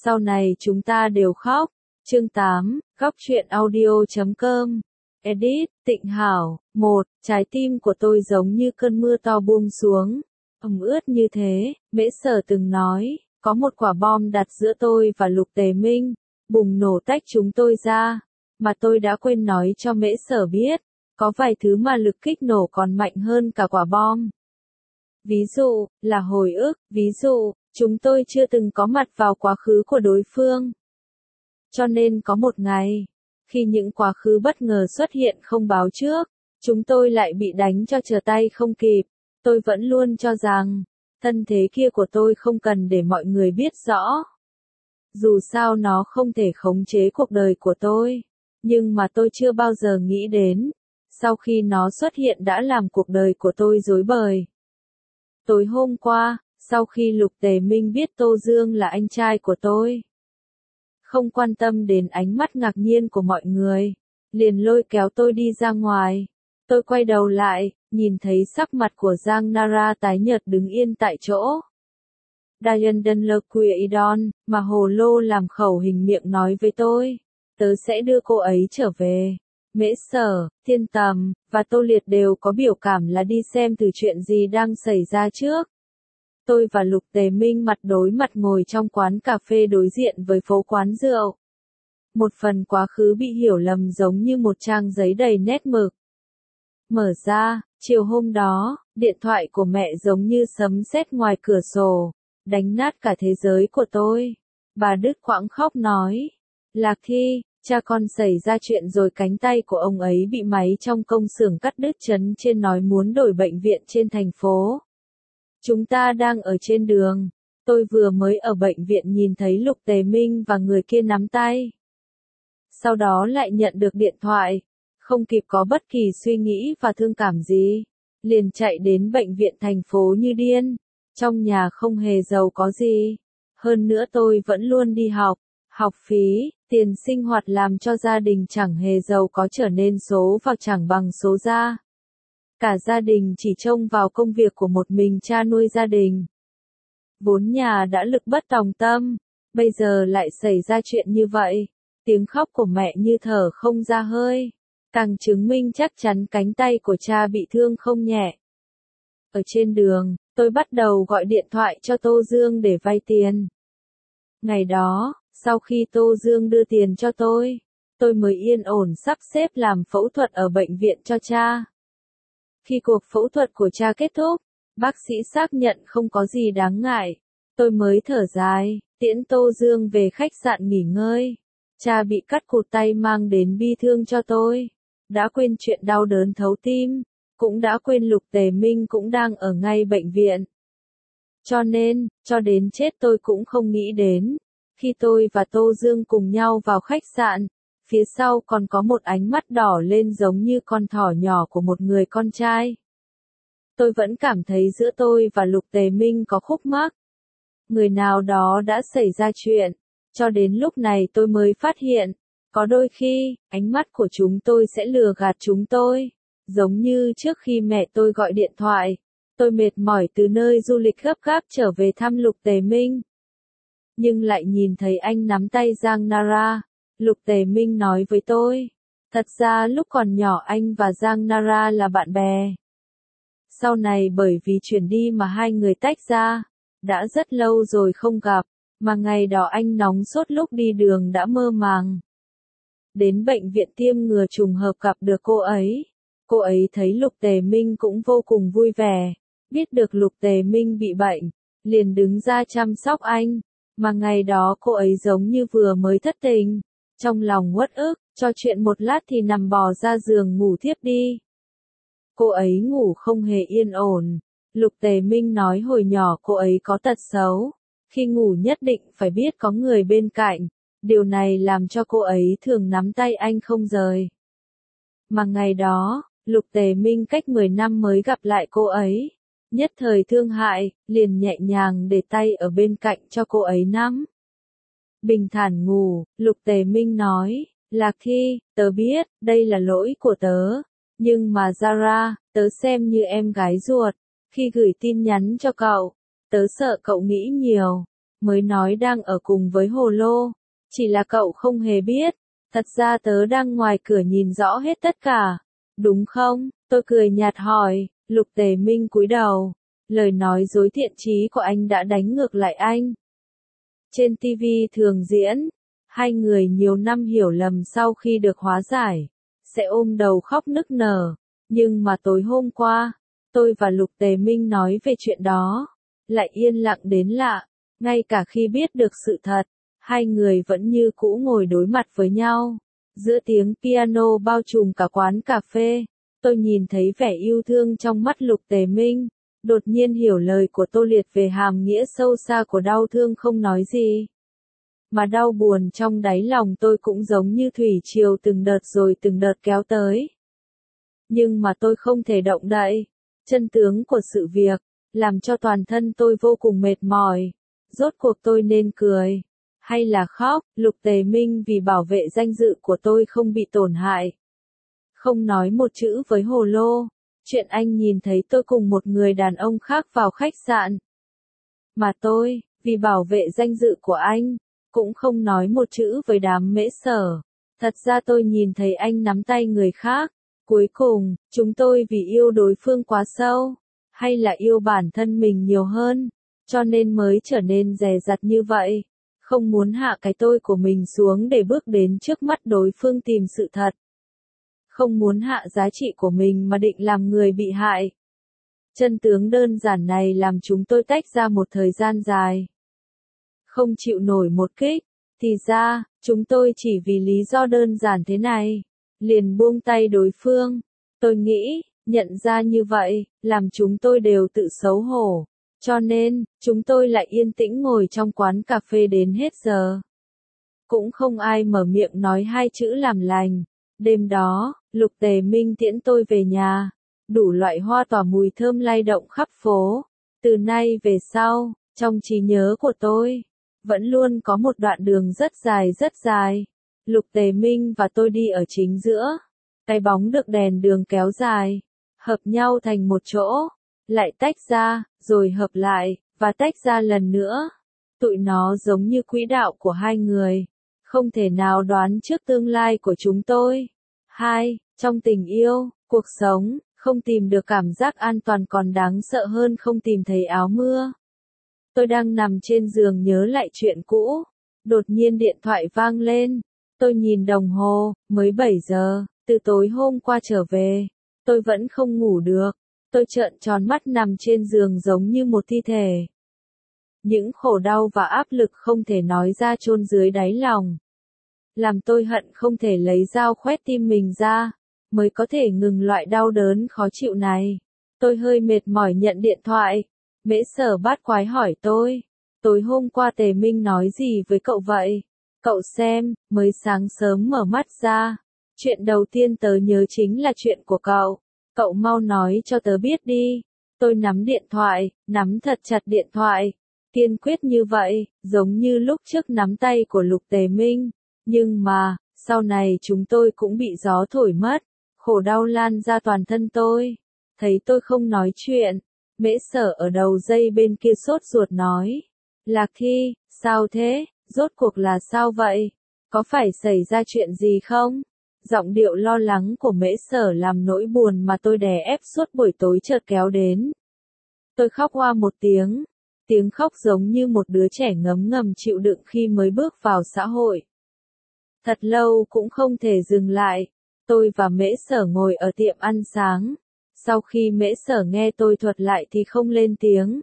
Sau này chúng ta đều khóc. Chương 8, Góc truyện audio.com. Edit, Tịnh Hảo. 1. Trái tim của tôi giống như cơn mưa to buông xuống. Ẩm ướt như thế, Mễ Sở từng nói, có một quả bom đặt giữa tôi và Lục Tề Minh, bùng nổ tách chúng tôi ra. Mà tôi đã quên nói cho Mễ Sở biết, có vài thứ mà lực kích nổ còn mạnh hơn cả quả bom. Ví dụ, là hồi ức, ví dụ, chúng tôi chưa từng có mặt vào quá khứ của đối phương. Cho nên có một ngày, khi những quá khứ bất ngờ xuất hiện không báo trước, chúng tôi lại bị đánh cho trở tay không kịp. Tôi vẫn luôn cho rằng, thân thế kia của tôi không cần để mọi người biết rõ. Dù sao nó không thể khống chế cuộc đời của tôi, nhưng mà tôi chưa bao giờ nghĩ đến, sau khi nó xuất hiện đã làm cuộc đời của tôi rối bời. Tối hôm qua, sau khi Lục Tề Minh biết Tô Dương là anh trai của tôi, không quan tâm đến ánh mắt ngạc nhiên của mọi người, liền lôi kéo tôi đi ra ngoài. Tôi quay đầu lại, nhìn thấy sắc mặt của Giang Nara tái nhợt đứng yên tại chỗ. Dayan Dunlequidon, mà Hồ Lô làm khẩu hình miệng nói với tôi, tớ sẽ đưa cô ấy trở về. Mễ Sở, Thiên Tầm, và Tô Liệt đều có biểu cảm là đi xem từ chuyện gì đang xảy ra trước. Tôi và Lục Tề Minh mặt đối mặt ngồi trong quán cà phê đối diện với phố quán rượu. Một phần quá khứ bị hiểu lầm giống như một trang giấy đầy nét mực. Mở ra, chiều hôm đó, điện thoại của mẹ giống như sấm sét ngoài cửa sổ, đánh nát cả thế giới của tôi. Bà đứt quãng khóc nói, Lạc Thi, cha con xảy ra chuyện rồi, cánh tay của ông ấy bị máy trong công xưởng cắt đứt chấn trên, nói muốn đổi bệnh viện trên thành phố. Chúng ta đang ở trên đường, tôi vừa mới ở bệnh viện nhìn thấy Lục Tề Minh và người kia nắm tay. Sau đó lại nhận được điện thoại, không kịp có bất kỳ suy nghĩ và thương cảm gì, liền chạy đến bệnh viện thành phố như điên. Trong nhà không hề giàu có gì, hơn nữa tôi vẫn luôn đi học, học phí, tiền sinh hoạt làm cho gia đình chẳng hề giàu có trở nên số vào chẳng bằng số ra. Cả gia đình chỉ trông vào công việc của một mình cha nuôi gia đình. Vốn nhà đã lực bất tòng tâm, bây giờ lại xảy ra chuyện như vậy. Tiếng khóc của mẹ như thở không ra hơi, càng chứng minh chắc chắn cánh tay của cha bị thương không nhẹ. Ở trên đường, tôi bắt đầu gọi điện thoại cho Tô Dương để vay tiền. Ngày đó, sau khi Tô Dương đưa tiền cho tôi mới yên ổn sắp xếp làm phẫu thuật ở bệnh viện cho cha. Khi cuộc phẫu thuật của cha kết thúc, bác sĩ xác nhận không có gì đáng ngại, tôi mới thở dài, tiễn Tô Dương về khách sạn nghỉ ngơi. Cha bị cắt cụt tay mang đến bi thương cho tôi, đã quên chuyện đau đớn thấu tim, cũng đã quên Lục Tề Minh cũng đang ở ngay bệnh viện. Cho nên, cho đến chết tôi cũng không nghĩ đến, khi tôi và Tô Dương cùng nhau vào khách sạn, phía sau còn có một ánh mắt đỏ lên giống như con thỏ nhỏ của một người con trai. Tôi vẫn cảm thấy giữa tôi và Lục Tề Minh có khúc mắc. Người nào đó đã xảy ra chuyện, cho đến lúc này tôi mới phát hiện, có đôi khi, ánh mắt của chúng tôi sẽ lừa gạt chúng tôi. Giống như trước khi mẹ tôi gọi điện thoại, tôi mệt mỏi từ nơi du lịch gấp gáp trở về thăm Lục Tề Minh. Nhưng lại nhìn thấy anh nắm tay Giang Nara. Lục Tề Minh nói với tôi, thật ra lúc còn nhỏ anh và Giang Nara là bạn bè. Sau này bởi vì chuyển đi mà hai người tách ra, đã rất lâu rồi không gặp, mà ngày đó anh nóng sốt lúc đi đường đã mơ màng. Đến bệnh viện tiêm ngừa trùng hợp gặp được cô ấy thấy Lục Tề Minh cũng vô cùng vui vẻ, biết được Lục Tề Minh bị bệnh, liền đứng ra chăm sóc anh, mà ngày đó cô ấy giống như vừa mới thất tình. Trong lòng uất ức, cho chuyện một lát thì nằm bò ra giường ngủ thiếp đi. Cô ấy ngủ không hề yên ổn. Lục Tề Minh nói hồi nhỏ cô ấy có tật xấu, khi ngủ nhất định phải biết có người bên cạnh, điều này làm cho cô ấy thường nắm tay anh không rời. Mà ngày đó, Lục Tề Minh cách 10 năm mới gặp lại cô ấy, nhất thời thương hại, liền nhẹ nhàng để tay ở bên cạnh cho cô ấy nắm. Bình thản ngủ, Lục Tề Minh nói, Lạc Thi, tớ biết, đây là lỗi của tớ, nhưng mà Zara, tớ xem như em gái ruột, khi gửi tin nhắn cho cậu, tớ sợ cậu nghĩ nhiều, mới nói đang ở cùng với Hồ Lô. Chỉ là cậu không hề biết, thật ra tớ đang ngoài cửa nhìn rõ hết tất cả. Đúng không? Tôi cười nhạt hỏi, Lục Tề Minh cúi đầu. Lời nói dối thiện chí của anh đã đánh ngược lại anh. Trên TV thường diễn, hai người nhiều năm hiểu lầm sau khi được hóa giải, sẽ ôm đầu khóc nức nở. Nhưng mà tối hôm qua, tôi và Lục Tề Minh nói về chuyện đó, lại yên lặng đến lạ. Ngay cả khi biết được sự thật, hai người vẫn như cũ ngồi đối mặt với nhau. Giữa tiếng piano bao trùm cả quán cà phê, tôi nhìn thấy vẻ yêu thương trong mắt Lục Tề Minh, đột nhiên hiểu lời của Tô Liệt về hàm nghĩa sâu xa của đau thương không nói gì. Mà đau buồn trong đáy lòng tôi cũng giống như thủy triều từng đợt rồi từng đợt kéo tới. Nhưng mà tôi không thể động đậy. Chân tướng của sự việc, làm cho toàn thân tôi vô cùng mệt mỏi. Rốt cuộc tôi nên cười, hay là khóc? Lục Tề Minh vì bảo vệ danh dự của tôi không bị tổn hại. Không nói một chữ với Hồ Lô, chuyện anh nhìn thấy tôi cùng một người đàn ông khác vào khách sạn. Mà tôi, vì bảo vệ danh dự của anh, cũng không nói một chữ với đám Mễ Sở. Thật ra tôi nhìn thấy anh nắm tay người khác. Cuối cùng, chúng tôi vì yêu đối phương quá sâu, hay là yêu bản thân mình nhiều hơn, cho nên mới trở nên dè dặt như vậy. Không muốn hạ cái tôi của mình xuống để bước đến trước mắt đối phương tìm sự thật. Không muốn hạ giá trị của mình mà định làm người bị hại. Chân tướng đơn giản này làm chúng tôi tách ra một thời gian dài. Không chịu nổi một kích, thì ra, chúng tôi chỉ vì lý do đơn giản thế này, liền buông tay đối phương. Tôi nghĩ, nhận ra như vậy, làm chúng tôi đều tự xấu hổ. Cho nên, chúng tôi lại yên tĩnh ngồi trong quán cà phê đến hết giờ. Cũng không ai mở miệng nói hai chữ làm lành. Đêm đó, Lục Tề Minh tiễn tôi về nhà. Đủ loại hoa tỏa mùi thơm lay động khắp phố. Từ nay về sau, trong trí nhớ của tôi, vẫn luôn có một đoạn đường rất dài. Lục Tề Minh và tôi đi ở chính giữa. Cái bóng được đèn đường kéo dài, hợp nhau thành một chỗ, lại tách ra, rồi hợp lại, và tách ra lần nữa. Tụi nó giống như quỹ đạo của hai người, không thể nào đoán trước tương lai của chúng tôi. Trong tình yêu, cuộc sống, không tìm được cảm giác an toàn còn đáng sợ hơn không tìm thấy áo mưa. Tôi đang nằm trên giường nhớ lại chuyện cũ, đột nhiên điện thoại vang lên. Tôi nhìn đồng hồ, mới 7 giờ, từ tối hôm qua trở về, tôi vẫn không ngủ được. Tôi trợn tròn mắt nằm trên giường giống như một thi thể. Những khổ đau và áp lực không thể nói ra chôn dưới đáy lòng. Làm tôi hận không thể lấy dao khoét tim mình ra, mới có thể ngừng loại đau đớn khó chịu này. Tôi hơi mệt mỏi nhận điện thoại. Mễ Sở bát quái hỏi tôi, tối hôm qua Tề Minh nói gì với cậu vậy? Cậu xem, mới sáng sớm mở mắt ra. Chuyện đầu tiên tớ nhớ chính là chuyện của cậu. Cậu mau nói cho tớ biết đi. Tôi nắm điện thoại, nắm thật chặt điện thoại. Kiên quyết như vậy, giống như lúc trước nắm tay của Lục Tề Minh. Nhưng mà, sau này chúng tôi cũng bị gió thổi mất. Khổ đau lan ra toàn thân tôi. Thấy tôi không nói chuyện. Mễ Sở ở đầu dây bên kia sốt ruột nói. Lạc Thi, sao thế? Rốt cuộc là sao vậy? Có phải xảy ra chuyện gì không? Giọng điệu lo lắng của Mễ Sở làm nỗi buồn mà tôi đè ép suốt buổi tối chợt kéo đến. Tôi khóc oa một tiếng. Tiếng khóc giống như một đứa trẻ ngấm ngầm chịu đựng khi mới bước vào xã hội. Thật lâu cũng không thể dừng lại. Tôi và Mễ Sở ngồi ở tiệm ăn sáng. Sau khi Mễ Sở nghe tôi thuật lại thì không lên tiếng.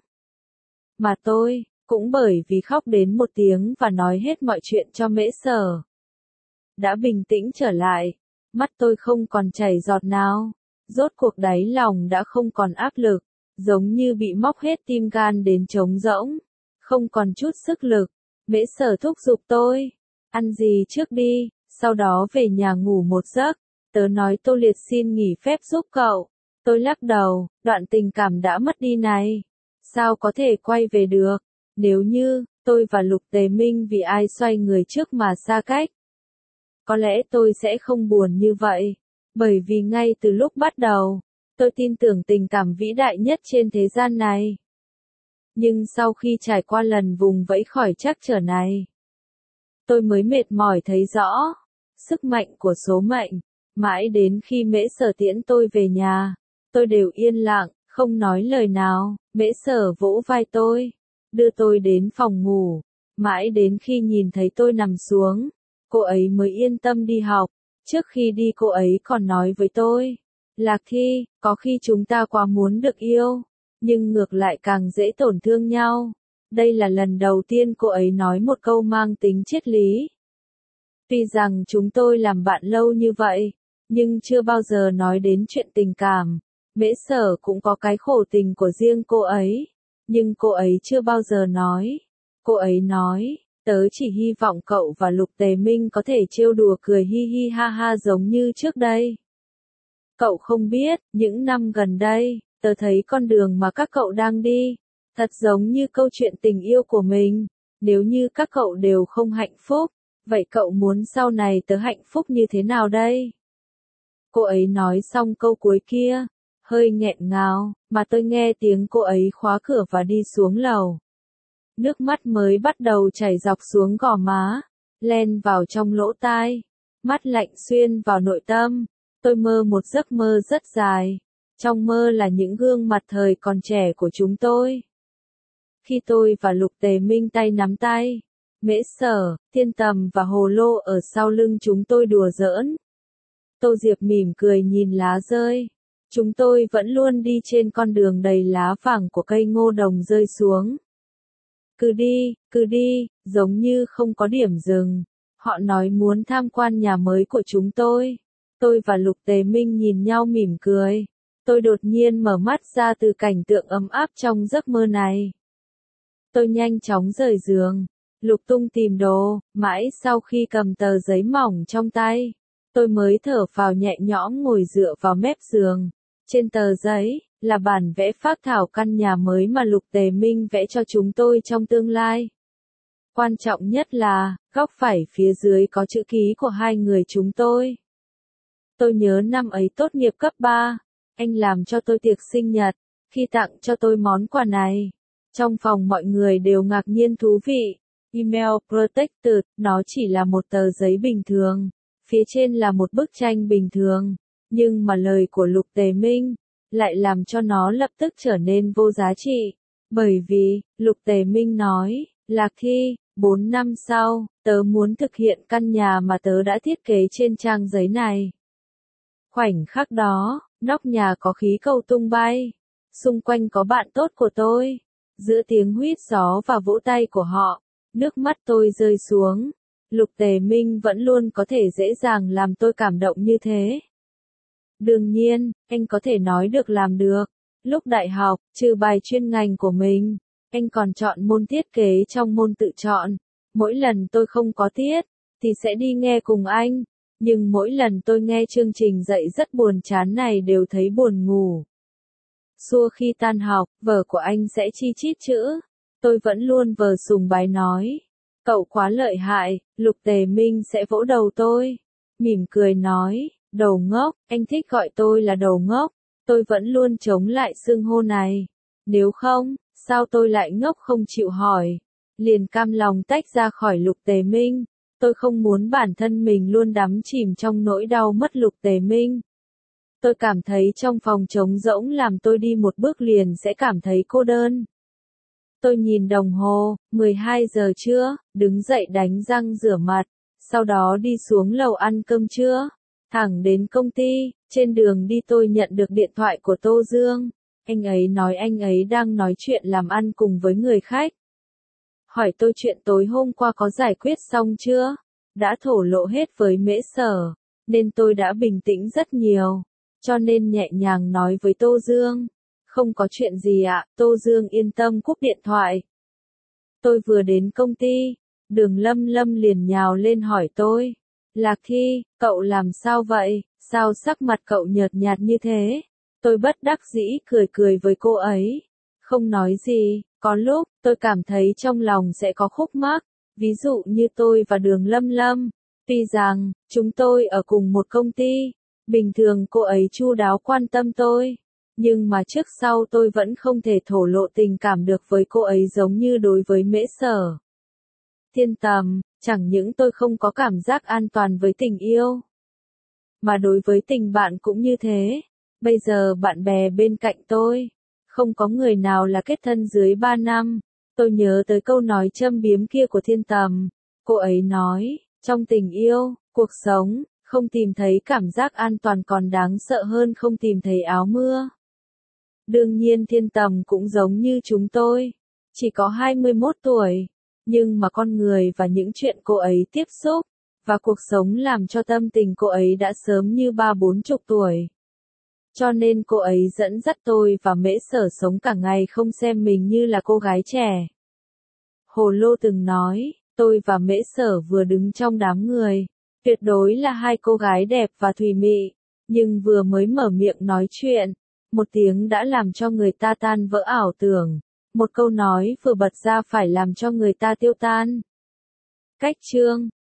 Mà tôi, cũng bởi vì khóc đến một tiếng và nói hết mọi chuyện cho Mễ Sở. Đã bình tĩnh trở lại, mắt tôi không còn chảy giọt nào. Rốt cuộc đáy lòng đã không còn áp lực, giống như bị móc hết tim gan đến trống rỗng. Không còn chút sức lực. Mễ Sở thúc giục tôi. Ăn gì trước đi, sau đó về nhà ngủ một giấc. Tớ nói Tô Liệt xin nghỉ phép giúp cậu. Tôi lắc đầu, đoạn tình cảm đã mất đi này. Sao có thể quay về được? Nếu như, tôi và Lục Tề Minh vì ai xoay người trước mà xa cách. Có lẽ tôi sẽ không buồn như vậy. Bởi vì ngay từ lúc bắt đầu, tôi tin tưởng tình cảm vĩ đại nhất trên thế gian này. Nhưng sau khi trải qua lần vùng vẫy khỏi trắc trở này, tôi mới mệt mỏi thấy rõ sức mạnh của số mệnh. Mãi đến khi Mễ Sở tiễn tôi về nhà, tôi đều yên lặng, không nói lời nào. Mễ Sở vỗ vai tôi, đưa tôi đến phòng ngủ. Mãi đến khi nhìn thấy tôi nằm xuống, cô ấy mới yên tâm đi học. Trước khi đi cô ấy còn nói với tôi, Lạc Thi, có khi chúng ta quá muốn được yêu, nhưng ngược lại càng dễ tổn thương nhau. Đây là lần đầu tiên cô ấy nói một câu mang tính triết lý. Tuy rằng chúng tôi làm bạn lâu như vậy, nhưng chưa bao giờ nói đến chuyện tình cảm. Mễ Sở cũng có cái khổ tình của riêng cô ấy, nhưng cô ấy chưa bao giờ nói. Cô ấy nói, tớ chỉ hy vọng cậu và Lục Tề Minh có thể trêu đùa cười hi hi ha ha giống như trước đây. Cậu không biết, những năm gần đây, tớ thấy con đường mà các cậu đang đi, thật giống như câu chuyện tình yêu của mình. Nếu như các cậu đều không hạnh phúc, vậy cậu muốn sau này tớ hạnh phúc như thế nào đây? Cô ấy nói xong câu cuối kia, hơi nghẹn ngào, mà tôi nghe tiếng cô ấy khóa cửa và đi xuống lầu. Nước mắt mới bắt đầu chảy dọc xuống gò má, len vào trong lỗ tai, mắt lạnh xuyên vào nội tâm. Tôi mơ một giấc mơ rất dài, trong mơ là những gương mặt thời còn trẻ của chúng tôi. Khi tôi và Lục Tề Minh tay nắm tay, Mễ Sở, Thiên Tầm và Hồ Lô ở sau lưng chúng tôi đùa giỡn. Tô Diệp mỉm cười nhìn lá rơi. Chúng tôi vẫn luôn đi trên con đường đầy lá vàng của cây ngô đồng rơi xuống. Cứ đi, giống như không có điểm dừng. Họ nói muốn tham quan nhà mới của chúng tôi. Tôi và Lục Tề Minh nhìn nhau mỉm cười. Tôi đột nhiên mở mắt ra từ cảnh tượng ấm áp trong giấc mơ này. Tôi nhanh chóng rời giường, lục tung tìm đồ, mãi sau khi cầm tờ giấy mỏng trong tay, tôi mới thở phào nhẹ nhõm ngồi dựa vào mép giường. Trên tờ giấy, là bản vẽ phác thảo căn nhà mới mà Lục Tề Minh vẽ cho chúng tôi trong tương lai. Quan trọng nhất là, góc phải phía dưới có chữ ký của hai người chúng tôi. Tôi nhớ năm ấy tốt nghiệp cấp 3, anh làm cho tôi tiệc sinh nhật, khi tặng cho tôi món quà này. Trong phòng mọi người đều ngạc nhiên thú vị. Email Protected, nó chỉ là một tờ giấy bình thường. Phía trên là một bức tranh bình thường. Nhưng mà lời của Lục Tề Minh lại làm cho nó lập tức trở nên vô giá trị. Bởi vì, Lục Tề Minh nói, Lạc Thi, 4 năm sau, tớ muốn thực hiện căn nhà mà tớ đã thiết kế trên trang giấy này. Khoảnh khắc đó, nóc nhà có khí cầu tung bay. Xung quanh có bạn tốt của tôi. Giữa tiếng huýt gió và vỗ tay của họ, nước mắt tôi rơi xuống. Lục Tề Minh vẫn luôn có thể dễ dàng làm tôi cảm động như thế. Đương nhiên, anh có thể nói được làm được. Lúc đại học, trừ bài chuyên ngành của mình, anh còn chọn môn thiết kế trong môn tự chọn. Mỗi lần tôi không có tiết, thì sẽ đi nghe cùng anh. Nhưng mỗi lần tôi nghe chương trình dạy rất buồn chán này đều thấy buồn ngủ. Xua khi tan học, vở của anh sẽ chi chít chữ. Tôi vẫn luôn vờ sùng bái nói. Cậu quá lợi hại, Lục Tề Minh sẽ vỗ đầu tôi. Mỉm cười nói, đầu ngốc, anh thích gọi tôi là đầu ngốc. Tôi vẫn luôn chống lại xưng hô này. Nếu không, sao tôi lại ngốc không chịu hỏi. Liền cam lòng tách ra khỏi Lục Tề Minh. Tôi không muốn bản thân mình luôn đắm chìm trong nỗi đau mất Lục Tề Minh. Tôi cảm thấy trong phòng trống rỗng làm tôi đi một bước liền sẽ cảm thấy cô đơn. Tôi nhìn đồng hồ, 12 giờ trưa, đứng dậy đánh răng rửa mặt, sau đó đi xuống lầu ăn cơm trưa, thẳng đến công ty. Trên đường đi tôi nhận được điện thoại của Tô Dương. Anh ấy nói anh ấy đang nói chuyện làm ăn cùng với người khách. Hỏi tôi chuyện tối hôm qua có giải quyết xong chưa? Đã thổ lộ hết với Mễ Sở, nên tôi đã bình tĩnh rất nhiều. Cho nên nhẹ nhàng nói với Tô Dương. Không có chuyện gì ạ, Tô Dương yên tâm cúp điện thoại. Tôi vừa đến công ty, Đường Lâm Lâm liền nhào lên hỏi tôi. Lạc Thi, cậu làm sao vậy, sao sắc mặt cậu nhợt nhạt như thế? Tôi bất đắc dĩ cười cười với cô ấy. Không nói gì, có lúc, tôi cảm thấy trong lòng sẽ có khúc mắc. Ví dụ như tôi và Đường Lâm Lâm. Tuy rằng, chúng tôi ở cùng một công ty. Bình thường cô ấy chu đáo quan tâm tôi. Nhưng mà trước sau tôi vẫn không thể thổ lộ tình cảm được với cô ấy giống như đối với Mễ Sở. Thiên Tầm, chẳng những tôi không có cảm giác an toàn với tình yêu, mà đối với tình bạn cũng như thế. Bây giờ bạn bè bên cạnh tôi, không có người nào là kết thân dưới 3 năm. Tôi nhớ tới câu nói châm biếm kia của Thiên Tầm. Cô ấy nói, trong tình yêu, cuộc sống, không tìm thấy cảm giác an toàn còn đáng sợ hơn không tìm thấy áo mưa. Đương nhiên Thiên Tầm cũng giống như chúng tôi, chỉ có 21 tuổi, nhưng mà con người và những chuyện cô ấy tiếp xúc, và cuộc sống làm cho tâm tình cô ấy đã sớm như 30-40 tuổi. Cho nên cô ấy dẫn dắt tôi và Mễ Sở sống cả ngày không xem mình như là cô gái trẻ. Hồ Lô từng nói, tôi và Mễ Sở vừa đứng trong đám người, tuyệt đối là hai cô gái đẹp và thùy mị, nhưng vừa mới mở miệng nói chuyện, một tiếng đã làm cho người ta tan vỡ ảo tưởng, một câu nói vừa bật ra phải làm cho người ta tiêu tan. Cách chương